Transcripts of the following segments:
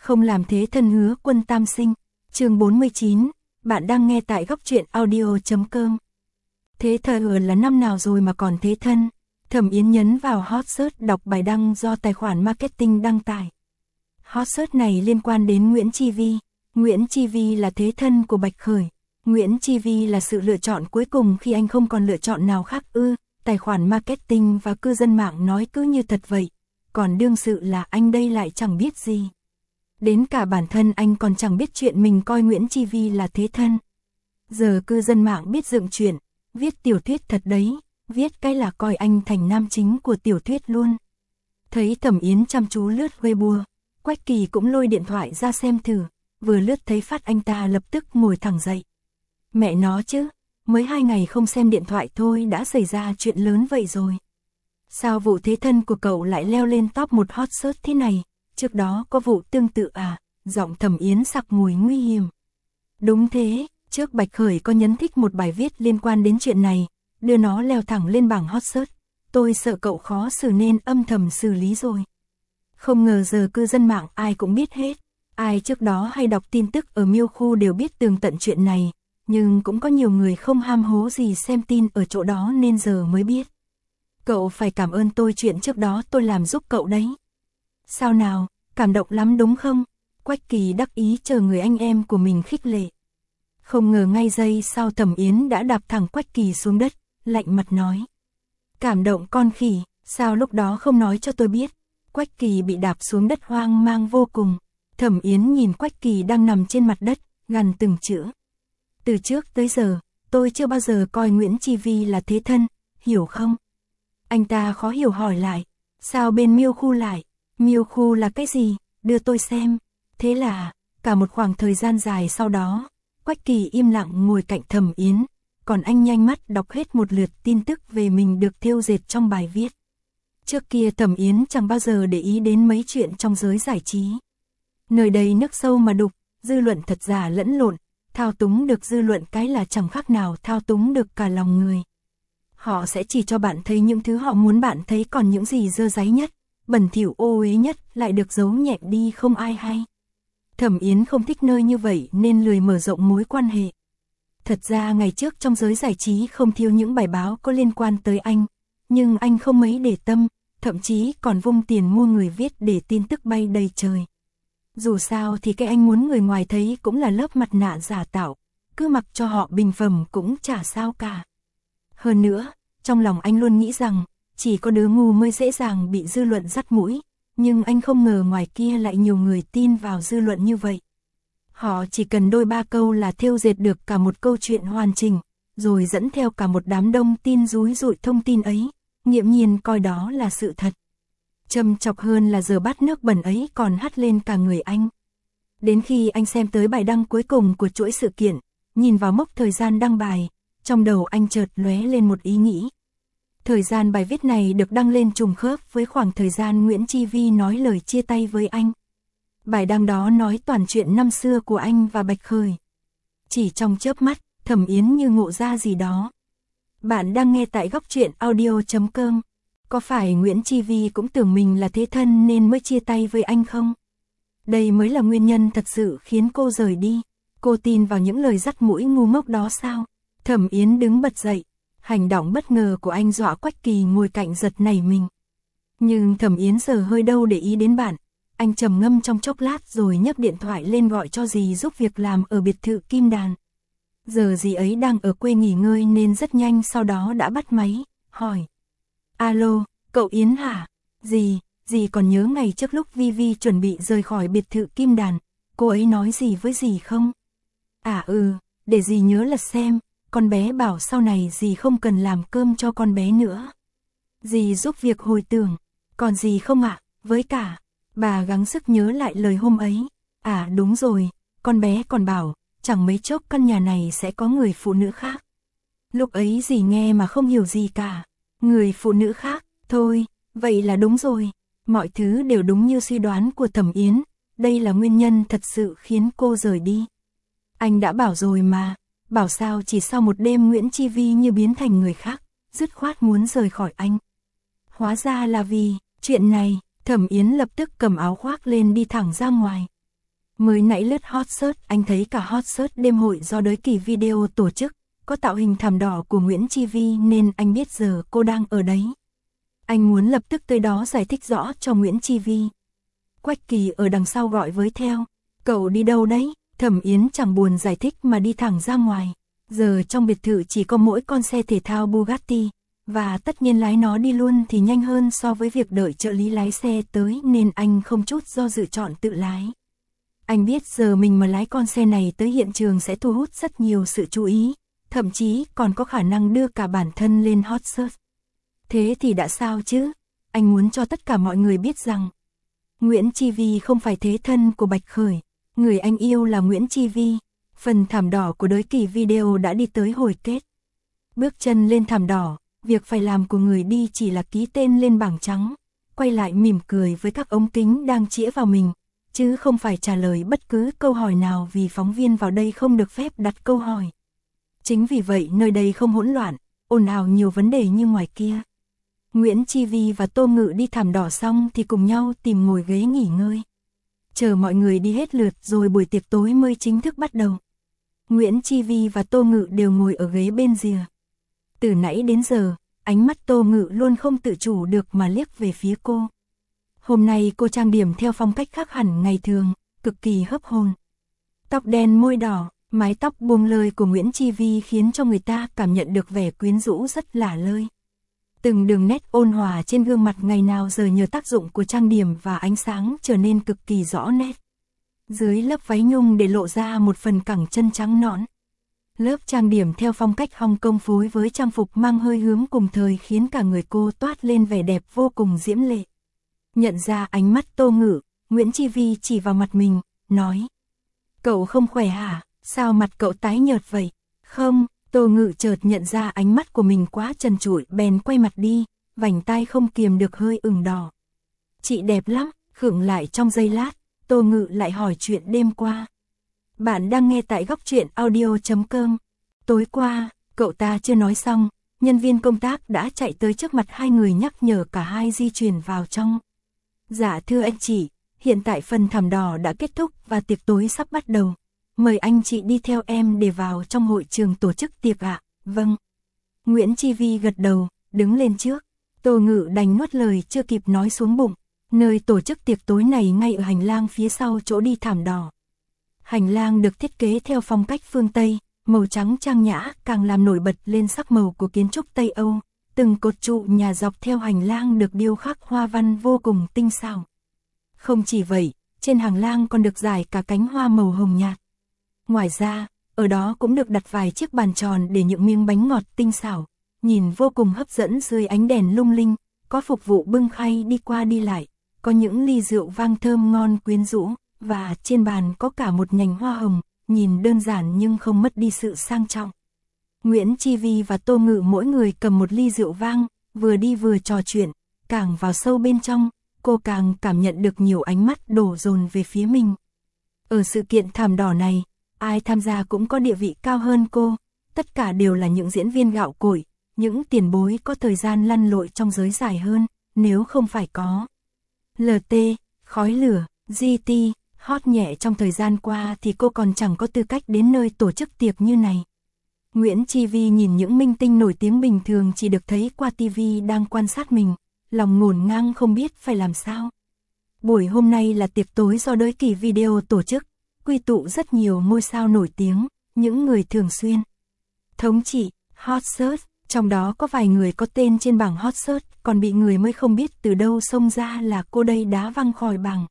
Không làm thế thân hứa Quân tam sinh. Chương 49, bạn đang nghe tại góc truyện audio.com. Thế thờ là năm nào rồi mà còn thế thân? Thẩm Yến nhấn vào hot search đọc bài đăng do tài khoản marketing đăng tải. Hot search này liên quan đến Nguyễn Chi Vi. Nguyễn Chi Vi là thế thân của Bạch Khởi. Nguyễn Chi Vi là sự lựa chọn cuối cùng khi anh không còn lựa chọn nào khác ư? Tài khoản marketing và cư dân mạng nói cứ như thật vậy. Còn đương sự là anh đây lại chẳng biết gì. Đến cả bản thân anh còn chẳng biết chuyện mình coi Nguyễn Chi Vi là thế thân. Giờ cư dân mạng biết dựng chuyện, viết tiểu thuyết thật đấy, viết cái là coi anh thành nam chính của tiểu thuyết luôn. Thấy Thẩm Yến chăm chú lướt Weibo, Quách Kỳ cũng lôi điện thoại ra xem thử, vừa lướt thấy phát anh ta lập tức ngồi thẳng dậy. Mẹ nó chứ, mới 2 ngày không xem điện thoại thôi đã xảy ra chuyện lớn vậy rồi. Sao vụ thế thân của cậu lại leo lên top 1 hot search thế này? Trước đó có vụ tương tự à? Giọng Thẩm Yến sặc mùi nguy hiểm. Đúng thế, trước Bạch Khởi có nhấn thích một bài viết liên quan đến chuyện này, đưa nó leo thẳng lên bảng hot search. Tôi sợ cậu khó xử nên âm thầm xử lý rồi. Không ngờ giờ cư dân mạng ai cũng biết hết. Ai trước đó hay đọc tin tức ở Miêu Khu đều biết tường tận chuyện này, nhưng cũng có nhiều người không ham hố gì xem tin ở chỗ đó nên giờ mới biết. Cậu phải cảm ơn tôi chuyện trước đó tôi làm giúp cậu đấy. Sao nào, cảm động lắm đúng không? Quách Kỳ đắc ý chờ người anh em của mình khích lệ. Không ngờ ngay giây sau Thẩm Yến đã đạp thẳng Quách Kỳ xuống đất, lạnh mặt nói. Cảm động con khỉ, sao lúc đó không nói cho tôi biết? Quách Kỳ bị đạp xuống đất hoang mang vô cùng. Thẩm Yến nhìn Quách Kỳ đang nằm trên mặt đất, gằn từng chữ. Từ trước tới giờ, tôi chưa bao giờ coi Nguyễn Chi Vi là thế thân, hiểu không? Anh ta khó hiểu hỏi lại, sao bên Miêu Khu lại? Miêu Khu là cái gì? Đưa tôi xem. Thế là, cả một khoảng thời gian dài sau đó, Quách Kỳ im lặng ngồi cạnh Thẩm Yến, còn anh nhanh mắt đọc hết một lượt tin tức về mình được thêu dệt trong bài viết. Trước kia Thẩm Yến chẳng bao giờ để ý đến mấy chuyện trong giới giải trí. Nơi đây nước sâu mà đục, dư luận thật giả lẫn lộn, thao túng được dư luận cái là chẳng khác nào thao túng được cả lòng người. Họ sẽ chỉ cho bạn thấy những thứ họ muốn bạn thấy, còn những gì dơ dáy nhất, bẩn thỉu ô uế nhất lại được giấu nhẹm đi không ai hay. Thẩm Yến không thích nơi như vậy nên lười mở rộng mối quan hệ. Thật ra ngày trước trong giới giải trí không thiếu những bài báo có liên quan tới anh, nhưng anh không mấy để tâm, thậm chí còn vung tiền mua người viết để tin tức bay đầy trời. Dù sao thì cái anh muốn người ngoài thấy cũng là lớp mặt nạ giả tạo, cứ mặc cho họ bình phẩm cũng chả sao cả. Hơn nữa, trong lòng anh luôn nghĩ rằng, chỉ có đứa ngu mới dễ dàng bị dư luận dắt mũi, nhưng anh không ngờ ngoài kia lại nhiều người tin vào dư luận như vậy. Họ chỉ cần đôi ba câu là thêu dệt được cả một câu chuyện hoàn chỉnh, rồi dẫn theo cả một đám đông tin dúi dụi thông tin ấy, nghiễm nhiên coi đó là sự thật. Châm chọc hơn là giờ bát nước bẩn ấy còn hắt lên cả người anh. Đến khi anh xem tới bài đăng cuối cùng của chuỗi sự kiện, nhìn vào mốc thời gian đăng bài, trong đầu anh chợt lóe lên một ý nghĩ. Thời gian bài viết này được đăng lên trùng khớp với khoảng thời gian Nguyễn Chi Vi nói lời chia tay với anh. Bài đăng đó nói toàn chuyện năm xưa của anh và Bạch Khởi. Chỉ trong chớp mắt, Thẩm Yến như ngộ ra gì đó. Bạn đang nghe tại góc truyện audio.com. Có phải Nguyễn Chi Vi cũng tưởng mình là thế thân nên mới chia tay với anh không? Đây mới là nguyên nhân thật sự khiến cô rời đi. Cô tin vào những lời dắt mũi ngu ngốc đó sao? Thẩm Yến đứng bật dậy. Hành động bất ngờ của anh dọa Quách Kỳ ngồi cạnh giật nảy mình. Nhưng Thẩm Yến giờ hơi đâu để ý đến bạn. Anh trầm ngâm trong chốc lát rồi nhấc điện thoại lên gọi cho dì giúp việc làm ở biệt thự Kim Đàn. Giờ dì ấy đang ở quê nghỉ ngơi nên rất nhanh sau đó đã bắt máy, hỏi. Alo, cậu Yến hả? Dì còn nhớ ngày trước lúc Vi chuẩn bị rời khỏi biệt thự Kim Đàn, cô ấy nói gì với dì không? À để dì nhớ lật xem, con bé bảo sau này dì không cần làm cơm cho con bé nữa. Dì giúp việc hồi tưởng, còn gì không ạ? Với cả, bà gắng sức nhớ lại lời hôm ấy. À đúng rồi, con bé còn bảo, chẳng mấy chốc căn nhà này sẽ có người phụ nữ khác. Lúc ấy dì nghe mà không hiểu gì cả. Người phụ nữ khác, thôi, vậy là đúng rồi. Mọi thứ đều đúng như suy đoán của Thẩm Yến, đây là nguyên nhân thật sự khiến cô rời đi. Anh đã bảo rồi mà, bảo sao chỉ sau một đêm Nguyễn Chi Vi như biến thành người khác, dứt khoát muốn rời khỏi anh. Hóa ra là vì chuyện này. Thẩm Yến lập tức cầm áo khoác lên đi thẳng ra ngoài. Mới nãy lướt hot search anh thấy cả hot search đêm hội do Đới Kỳ Video tổ chức, có tạo hình thảm đỏ của Nguyễn Chi Vi nên anh biết giờ cô đang ở đấy. Anh muốn lập tức tới đó giải thích rõ cho Nguyễn Chi Vi. Quách Kỳ ở đằng sau gọi với theo, cậu đi đâu đấy? Thẩm Yến chẳng buồn giải thích mà đi thẳng ra ngoài. Giờ trong biệt thự chỉ có mỗi con xe thể thao Bugatti, và tất nhiên lái nó đi luôn thì nhanh hơn so với việc đợi trợ lý lái xe tới nên anh không chút do dự chọn tự lái. Anh biết giờ mình mà lái con xe này tới hiện trường sẽ thu hút rất nhiều sự chú ý, thậm chí còn có khả năng đưa cả bản thân lên hot search. Thế thì đã sao chứ? Anh muốn cho tất cả mọi người biết rằng Nguyễn Chi Vi không phải thế thân của Bạch Khởi, người anh yêu là Nguyễn Chi Vi. Phần thảm đỏ của Đới Kỳ Video đã đi tới hồi kết. Bước chân lên thảm đỏ, việc phải làm của người đi chỉ là ký tên lên bảng trắng, quay lại mỉm cười với các ống kính đang chĩa vào mình, chứ không phải trả lời bất cứ câu hỏi nào vì phóng viên vào đây không được phép đặt câu hỏi. Chính vì vậy nơi đây không hỗn loạn, ồn ào nhiều vấn đề như ngoài kia. Nguyễn Chi Vi và Tô Ngự đi thảm đỏ xong thì cùng nhau tìm ngồi ghế nghỉ ngơi. Chờ mọi người đi hết lượt rồi buổi tiệc tối mới chính thức bắt đầu. Nguyễn Chi Vi và Tô Ngự đều ngồi ở ghế bên rìa. Từ nãy đến giờ, ánh mắt Tô Ngự luôn không tự chủ được mà liếc về phía cô. Hôm nay cô trang điểm theo phong cách khác hẳn ngày thường, cực kỳ hấp hồn. Tóc đen môi đỏ, mái tóc buông lơi của Nguyễn Chi Vi khiến cho người ta cảm nhận được vẻ quyến rũ rất lả lơi. Từng đường nét ôn hòa trên gương mặt ngày nào giờ nhờ tác dụng của trang điểm và ánh sáng trở nên cực kỳ rõ nét. Dưới lớp váy nhung để lộ ra một phần cẳng chân trắng nõn. Lớp trang điểm theo phong cách Hong Kong phối với trang phục mang hơi hướng cùng thời khiến cả người cô toát lên vẻ đẹp vô cùng diễm lệ. Nhận ra ánh mắt Tô Ngự, Nguyễn Chi Vi chỉ vào mặt mình, nói: "Cậu không khỏe hả? Sao mặt cậu tái nhợt vậy?" "Không." Tô Ngự chợt nhận ra ánh mắt của mình quá trần trụi bèn quay mặt đi, vành tai không kiềm được hơi ửng đỏ. "Chị đẹp lắm." Khựng lại trong giây lát, Tô Ngự lại hỏi chuyện đêm qua. Bạn đang nghe tại góc truyện audio.com. Tối qua, cậu ta chưa nói xong, nhân viên công tác đã chạy tới trước mặt hai người nhắc nhở cả hai di chuyển vào trong. "Dạ thưa anh chị, hiện tại phần thảm đỏ đã kết thúc và tiệc tối sắp bắt đầu. Mời anh chị đi theo em để vào trong hội trường tổ chức tiệc ạ." "Vâng." Nguyễn Chi Vi gật đầu, đứng lên trước. Tô Ngự đành nuốt lời chưa kịp nói xuống bụng. Nơi tổ chức tiệc tối này ngay ở hành lang phía sau chỗ đi thảm đỏ. Hành lang được thiết kế theo phong cách phương Tây, màu trắng trang nhã càng làm nổi bật lên sắc màu của kiến trúc Tây Âu. Từng cột trụ nhà dọc theo hành lang được điêu khắc hoa văn vô cùng tinh xảo. Không chỉ vậy, trên hành lang còn được rải cả cánh hoa màu hồng nhạt. Ngoài ra, ở đó cũng được đặt vài chiếc bàn tròn để những miếng bánh ngọt tinh xảo, nhìn vô cùng hấp dẫn dưới ánh đèn lung linh, có phục vụ bưng khay đi qua đi lại, có những ly rượu vang thơm ngon quyến rũ, và trên bàn có cả một nhành hoa hồng, nhìn đơn giản nhưng không mất đi sự sang trọng. Nguyễn Chi Vi và Tô Ngự mỗi người cầm một ly rượu vang, vừa đi vừa trò chuyện, càng vào sâu bên trong, cô càng cảm nhận được nhiều ánh mắt đổ dồn về phía mình. Ở sự kiện thảm đỏ này, ai tham gia cũng có địa vị cao hơn cô, tất cả đều là những diễn viên gạo cội, những tiền bối có thời gian lăn lội trong giới dài hơn, nếu không phải có LT, khói lửa, GT, hot nhẹ trong thời gian qua thì cô còn chẳng có tư cách đến nơi tổ chức tiệc như này. Nguyễn Chi Vi nhìn những minh tinh nổi tiếng bình thường chỉ được thấy qua TV đang quan sát mình, lòng ngổn ngang không biết phải làm sao. Buổi hôm nay là tiệc tối do Đới Kỳ Video tổ chức, quy tụ rất nhiều ngôi sao nổi tiếng, những người thường xuyên thống trị hot search, trong đó có vài người có tên trên bảng hot search, còn bị người mới không biết từ đâu xông ra là cô đây đá văng khỏi bảng.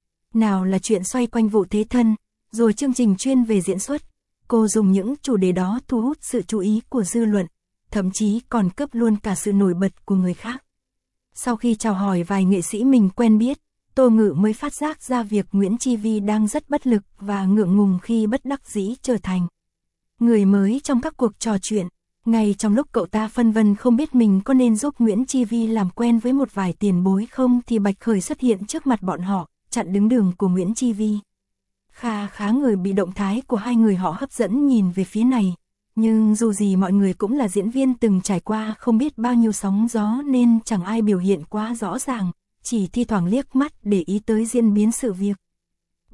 Nào là chuyện xoay quanh vụ thế thân, rồi chương trình chuyên về diễn xuất, cô dùng những chủ đề đó thu hút sự chú ý của dư luận, thậm chí còn cướp luôn cả sự nổi bật của người khác. Sau khi chào hỏi vài nghệ sĩ mình quen biết, Tô Ngự mới phát giác ra việc Nguyễn Chi Vi đang rất bất lực và ngượng ngùng khi bất đắc dĩ trở thành người mới trong các cuộc trò chuyện. Ngay trong lúc cậu ta phân vân không biết mình có nên giúp Nguyễn Chi Vi làm quen với một vài tiền bối không thì Bạch Khởi xuất hiện trước mặt bọn họ, chặn đứng đường của Nguyễn Chi Vi. Khá người bị động thái của hai người họ hấp dẫn nhìn về phía này, nhưng dù gì mọi người cũng là diễn viên từng trải qua không biết bao nhiêu sóng gió nên chẳng ai biểu hiện quá rõ ràng, chỉ thi thoảng liếc mắt để ý tới diễn biến sự việc.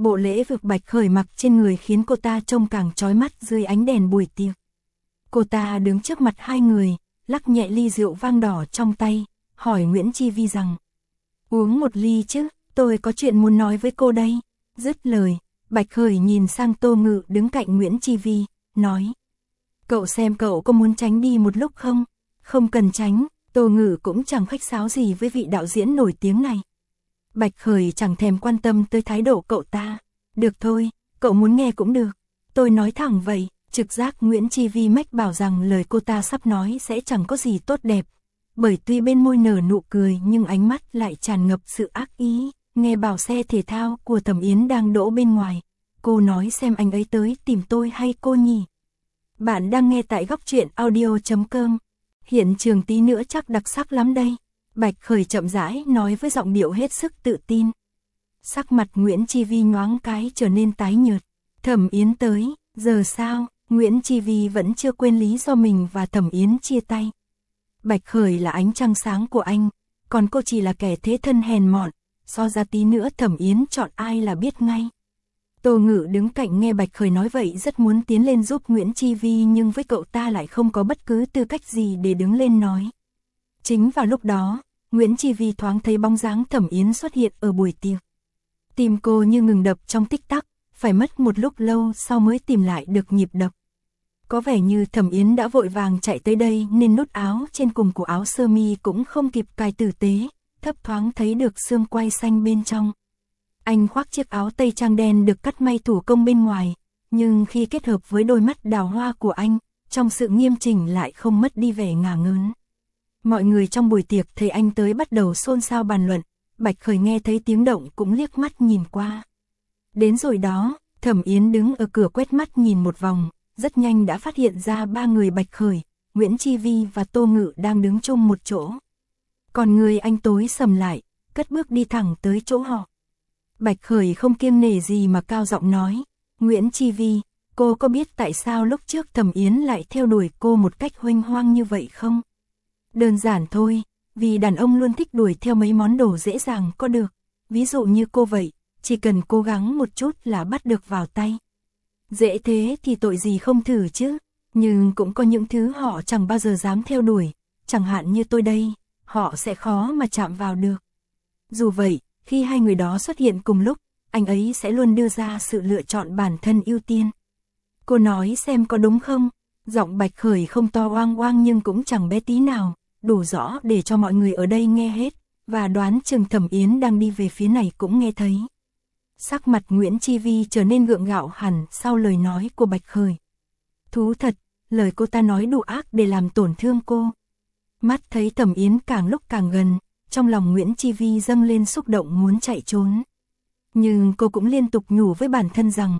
Bộ lễ phục Bạch Khởi mặc trên người khiến cô ta trông càng chói mắt dưới ánh đèn buổi tiệc. Cô ta đứng trước mặt hai người, lắc nhẹ ly rượu vang đỏ trong tay, hỏi Nguyễn Chi Vi rằng: "Uống một ly chứ, tôi có chuyện muốn nói với cô đây." Dứt lời, Bạch Khởi nhìn sang Tô Ngự đứng cạnh Nguyễn Chi Vi, nói: "Cậu xem cậu có muốn tránh đi một lúc không?" "Không cần tránh." Tô Ngự cũng chẳng khách sáo gì với vị đạo diễn nổi tiếng này. Bạch Khởi chẳng thèm quan tâm tới thái độ cậu ta. "Được thôi, cậu muốn nghe cũng được." Tôi nói thẳng vậy. Trực giác Nguyễn Chi Vi mách bảo rằng lời cô ta sắp nói sẽ chẳng có gì tốt đẹp. Bởi tuy bên môi nở nụ cười nhưng ánh mắt lại tràn ngập sự ác ý. Nghe bảo xe thể thao của Thẩm Yến đang đỗ bên ngoài. Cô nói xem anh ấy tới tìm tôi hay cô nhỉ? Bạn đang nghe tại góc truyện audio.com. Hiện trường tí nữa chắc đặc sắc lắm đây. Bạch Khởi chậm rãi nói với giọng điệu hết sức tự tin. Sắc mặt Nguyễn Chi Vi nhoáng cái trở nên tái nhợt. Thẩm Yến tới, giờ sao? Nguyễn Chi Vi vẫn chưa quên lý do mình và Thẩm Yến chia tay. Bạch Khởi là ánh trăng sáng của anh, còn cô chỉ là kẻ thế thân hèn mọn, so ra tí nữa Thẩm Yến chọn ai là biết ngay. Tô Ngự đứng cạnh nghe Bạch Khởi nói vậy rất muốn tiến lên giúp Nguyễn Chi Vi nhưng với cậu ta lại không có bất cứ tư cách gì để đứng lên nói. Chính vào lúc đó, Nguyễn Chi Vi thoáng thấy bóng dáng Thẩm Yến xuất hiện ở buổi tiệc. Tim cô như ngừng đập trong tích tắc, phải mất một lúc lâu sau mới tìm lại được nhịp đập. Có vẻ như Thẩm Yến đã vội vàng chạy tới đây nên nút áo trên cùng của áo sơ mi cũng không kịp cài tử tế, thấp thoáng thấy được xương quai xanh bên trong. Anh khoác chiếc áo tây trang đen được cắt may thủ công bên ngoài, nhưng khi kết hợp với đôi mắt đào hoa của anh, trong sự nghiêm chỉnh lại không mất đi vẻ ngả ngớn. Mọi người trong buổi tiệc thấy anh tới bắt đầu xôn xao bàn luận, Bạch Khởi nghe thấy tiếng động cũng liếc mắt nhìn qua. Đến rồi đó, Thẩm Yến đứng ở cửa quét mắt nhìn một vòng, rất nhanh đã phát hiện ra ba người Bạch Khởi, Nguyễn Chi Vi và Tô Ngự đang đứng chung một chỗ. Còn người anh tối sầm lại, cất bước đi thẳng tới chỗ họ. Bạch Khởi không kiêng nể gì mà cao giọng nói: "Nguyễn Chi Vi, cô có biết tại sao lúc trước Thẩm Yến lại theo đuổi cô một cách huênh hoang như vậy không? Đơn giản thôi, vì đàn ông luôn thích đuổi theo mấy món đồ dễ dàng có được, ví dụ như cô vậy, chỉ cần cố gắng một chút là bắt được vào tay. Dễ thế thì tội gì không thử chứ, nhưng cũng có những thứ họ chẳng bao giờ dám theo đuổi, chẳng hạn như tôi đây, họ sẽ khó mà chạm vào được." Dù vậy, khi hai người đó xuất hiện cùng lúc, anh ấy sẽ luôn đưa ra sự lựa chọn bản thân ưu tiên. Cô nói xem có đúng không? Giọng Bạch Khởi không to oang oang nhưng cũng chẳng bé tí nào, đủ rõ để cho mọi người ở đây nghe hết, và đoán chừng Thẩm Yến đang đi về phía này cũng nghe thấy. Sắc mặt Nguyễn Chi Vi trở nên gượng gạo hẳn sau lời nói của Bạch Khởi. Thú thật, lời cô ta nói đủ ác để làm tổn thương cô. Mắt thấy Thẩm Yến càng lúc càng gần, trong lòng Nguyễn Chi Vi dâng lên xúc động muốn chạy trốn. Nhưng cô cũng liên tục nhủ với bản thân rằng,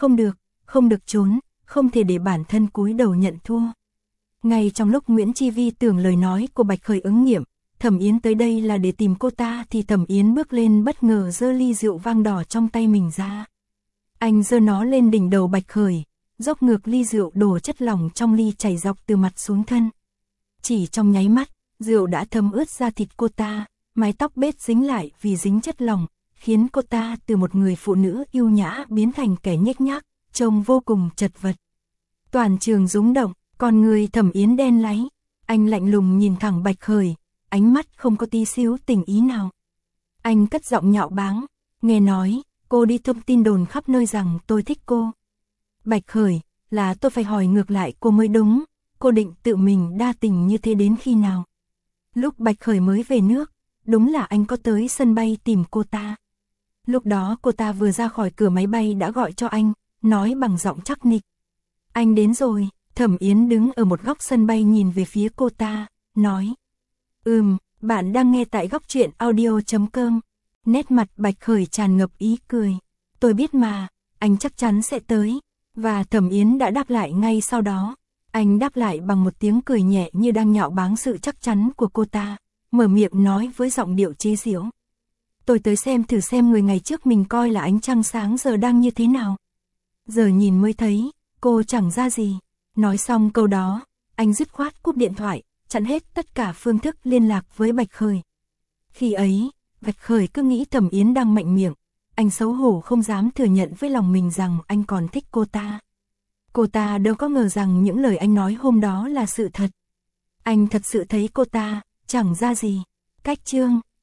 không được trốn, không thể để bản thân cúi đầu nhận thua. Ngay trong lúc Nguyễn Chi Vi tưởng lời nói của Bạch Khởi ứng nghiệm, Thẩm Yến tới đây là để tìm cô ta thì Thẩm Yến bước lên bất ngờ giơ ly rượu vang đỏ trong tay mình ra. Anh giơ nó lên đỉnh đầu Bạch Khởi, dốc ngược ly rượu đổ chất lỏng trong ly chảy dọc từ mặt xuống thân. Chỉ trong nháy mắt, rượu đã thấm ướt da thịt cô ta, mái tóc bết dính lại vì dính chất lỏng, khiến cô ta từ một người phụ nữ yêu nhã biến thành kẻ nhếch nhác, trông vô cùng chật vật. Toàn trường rúng động, con người Thẩm Yến đen láy, anh lạnh lùng nhìn thẳng Bạch Khởi, ánh mắt không có tí xíu tình ý nào. Anh cất giọng nhạo báng, nghe nói, cô đi thông tin đồn khắp nơi rằng tôi thích cô. Bạch Khởi, là tôi phải hỏi ngược lại cô mới đúng, cô định tự mình đa tình như thế đến khi nào? Lúc Bạch Khởi mới về nước, đúng là anh có tới sân bay tìm cô ta. Lúc đó cô ta vừa ra khỏi cửa máy bay đã gọi cho anh, nói bằng giọng chắc nịch. Anh đến rồi. Thẩm Yến đứng ở một góc sân bay nhìn về phía cô ta, nói. Bạn đang nghe tại góc truyện audio.com. Nét mặt Bạch Khởi tràn ngập ý cười. Tôi biết mà, anh chắc chắn sẽ tới. Và Thẩm Yến đã đáp lại ngay sau đó. Anh đáp lại bằng một tiếng cười nhẹ như đang nhạo báng sự chắc chắn của cô ta, mở miệng nói với giọng điệu chế giễu. Tôi tới xem thử xem người ngày trước mình coi là ánh trăng sáng giờ đang như thế nào. Giờ nhìn mới thấy, cô chẳng ra gì. Nói xong câu đó, anh dứt khoát cúp điện thoại, chặn hết tất cả phương thức liên lạc với Bạch Khởi. Khi ấy, Bạch Khởi cứ nghĩ Thẩm Yến đang mạnh miệng, anh xấu hổ không dám thừa nhận với lòng mình rằng anh còn thích cô ta. Cô ta đâu có ngờ rằng những lời anh nói hôm đó là sự thật. Anh thật sự thấy cô ta, chẳng ra gì. Cách chương